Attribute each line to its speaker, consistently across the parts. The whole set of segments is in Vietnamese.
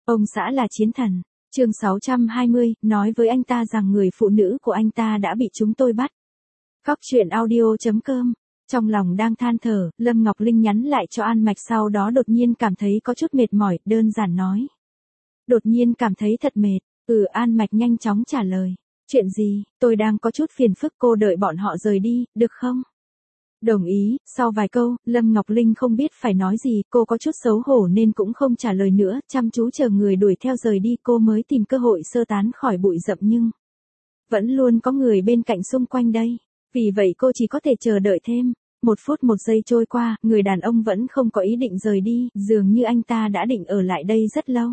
Speaker 1: Ông xã là chiến thần. Chương 620, nói với anh ta rằng người phụ nữ của anh ta đã bị chúng tôi bắt. Góc truyện audio.com. Trong lòng đang than thở, Lâm Ngọc Linh nhắn lại cho An Mạch, sau đó đột nhiên cảm thấy có chút mệt mỏi, đơn giản nói. Đột nhiên cảm thấy thật mệt. An Mạch nhanh chóng trả lời. Chuyện gì, tôi đang có chút phiền phức, cô đợi bọn họ rời đi, được không? Đồng ý. Sau vài câu, Lâm Ngọc Linh không biết phải nói gì, cô có chút xấu hổ nên cũng không trả lời nữa, chăm chú chờ người đuổi theo rời đi, cô mới tìm cơ hội sơ tán khỏi bụi rậm, nhưng vẫn luôn có người bên cạnh xung quanh đây. Vì vậy cô chỉ có thể chờ đợi thêm. 1 phút 1 giây trôi qua, người đàn ông vẫn không có ý định rời đi, dường như anh ta đã định ở lại đây rất lâu.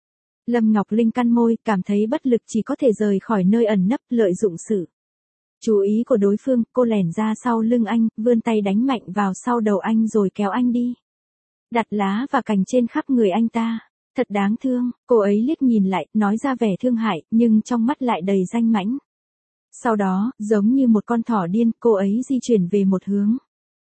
Speaker 1: Lâm Ngọc Linh cắn môi, cảm thấy bất lực, chỉ có thể rời khỏi nơi ẩn nấp, lợi dụng sự chú ý của đối phương, cô lẻn ra sau lưng anh, vươn tay đánh mạnh vào sau đầu anh rồi kéo anh đi. Đặt lá và cành trên khắp người anh ta. Thật đáng thương, cô ấy liếc nhìn lại, nói ra vẻ thương hại, nhưng trong mắt lại đầy danh mãnh. Sau đó, giống như một con thỏ điên, cô ấy di chuyển về một hướng.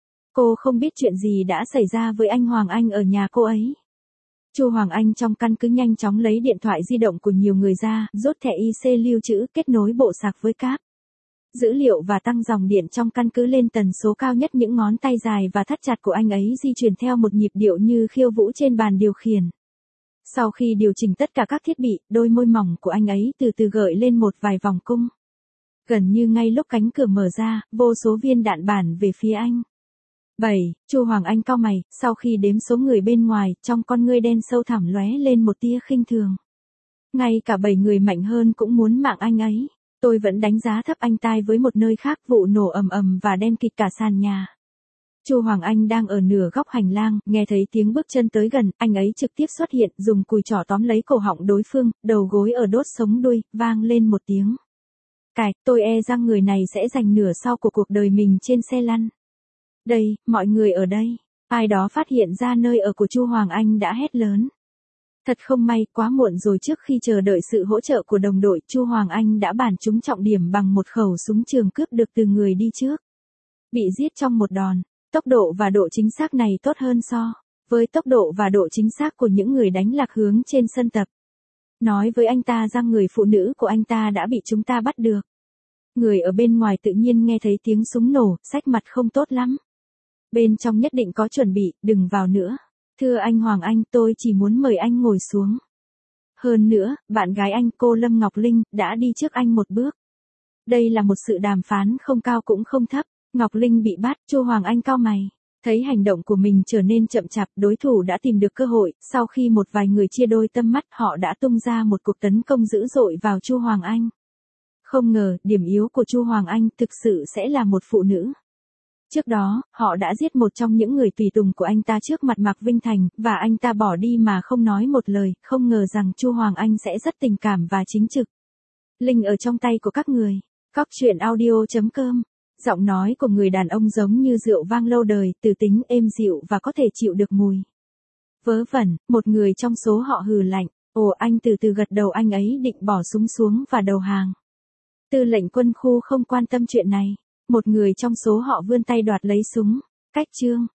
Speaker 1: Cô không biết chuyện gì đã xảy ra với anh Hoàng Anh ở nhà cô ấy. Chu Hoàng Anh trong căn cứ nhanh chóng lấy điện thoại di động của nhiều người ra, rút thẻ IC lưu trữ, kết nối bộ sạc với cáp dữ liệu và tăng dòng điện trong căn cứ lên tần số cao nhất. Những ngón tay dài và thắt chặt của anh ấy di chuyển theo một nhịp điệu như khiêu vũ trên bàn điều khiển. Sau khi điều chỉnh tất cả các thiết bị, đôi môi mỏng của anh ấy từ từ gợi lên một vài vòng cung. Gần như ngay lúc cánh cửa mở ra, vô số viên đạn bắn về phía anh. 7. Chu Hoàng Anh cau mày, sau khi đếm số người bên ngoài, trong con ngươi đen sâu thẳm lóe lên một tia khinh thường. Ngay cả 7 người mạnh hơn cũng muốn mạng anh ấy. Tôi vẫn đánh giá thấp anh ta. Với một nơi khác, vụ nổ ầm ầm và đem kịch cả sàn nhà. Chu Hoàng Anh đang ở nửa góc hành lang, nghe thấy tiếng bước chân tới gần, anh ấy trực tiếp xuất hiện, dùng cùi trỏ tóm lấy cổ họng đối phương, đầu gối ở đốt sống đuôi, vang lên một tiếng cạch. Tôi e rằng người này sẽ dành nửa sau của cuộc đời mình trên xe lăn. Đây, mọi người ở đây. Ai đó phát hiện ra nơi ở của Chu Hoàng Anh đã hét lớn. Thật không may, quá muộn rồi, trước khi chờ đợi sự hỗ trợ của đồng đội, Chu Hoàng Anh đã bắn trúng trọng điểm bằng một khẩu súng trường cướp được từ người đi trước. Bị giết trong một đòn. Tốc độ và độ chính xác này tốt hơn so với tốc độ và độ chính xác của những người đánh lạc hướng trên sân tập. Nói với anh ta rằng người phụ nữ của anh ta đã bị chúng ta bắt được. Người ở bên ngoài tự nhiên nghe thấy tiếng súng nổ, sắc mặt không tốt lắm. Bên trong nhất định có chuẩn bị, đừng vào nữa. Thưa anh Hoàng Anh, tôi chỉ muốn mời anh ngồi xuống. Hơn nữa, bạn gái anh, cô Lâm Ngọc Linh, đã đi trước anh một bước. Đây là một sự đàm phán không cao cũng không thấp. Ngọc Linh bị bắt, Chu Hoàng Anh cau mày. Thấy hành động của mình trở nên chậm chạp, đối thủ đã tìm được cơ hội. Sau khi một vài người chia đôi tâm mắt, họ đã tung ra một cuộc tấn công dữ dội vào Chu Hoàng Anh. Không ngờ, điểm yếu của Chu Hoàng Anh thực sự sẽ là một phụ nữ. Trước đó, họ đã giết một trong những người tùy tùng của anh ta trước mặt Mạc Vinh Thành, và anh ta bỏ đi mà không nói một lời, không ngờ rằng Chu Hoàng Anh sẽ rất tình cảm và chính trực. Linh ở trong tay của các người. Góc truyện audio.com. Giọng nói của người đàn ông giống như rượu vang lâu đời, từ tính êm dịu và có thể chịu được mùi. Vớ vẩn, một người trong số họ hừ lạnh. Anh từ từ gật đầu, anh ấy định bỏ súng xuống và đầu hàng. Tư lệnh quân khu không quan tâm chuyện này. Một người trong số họ vươn tay đoạt lấy súng. Cách chương.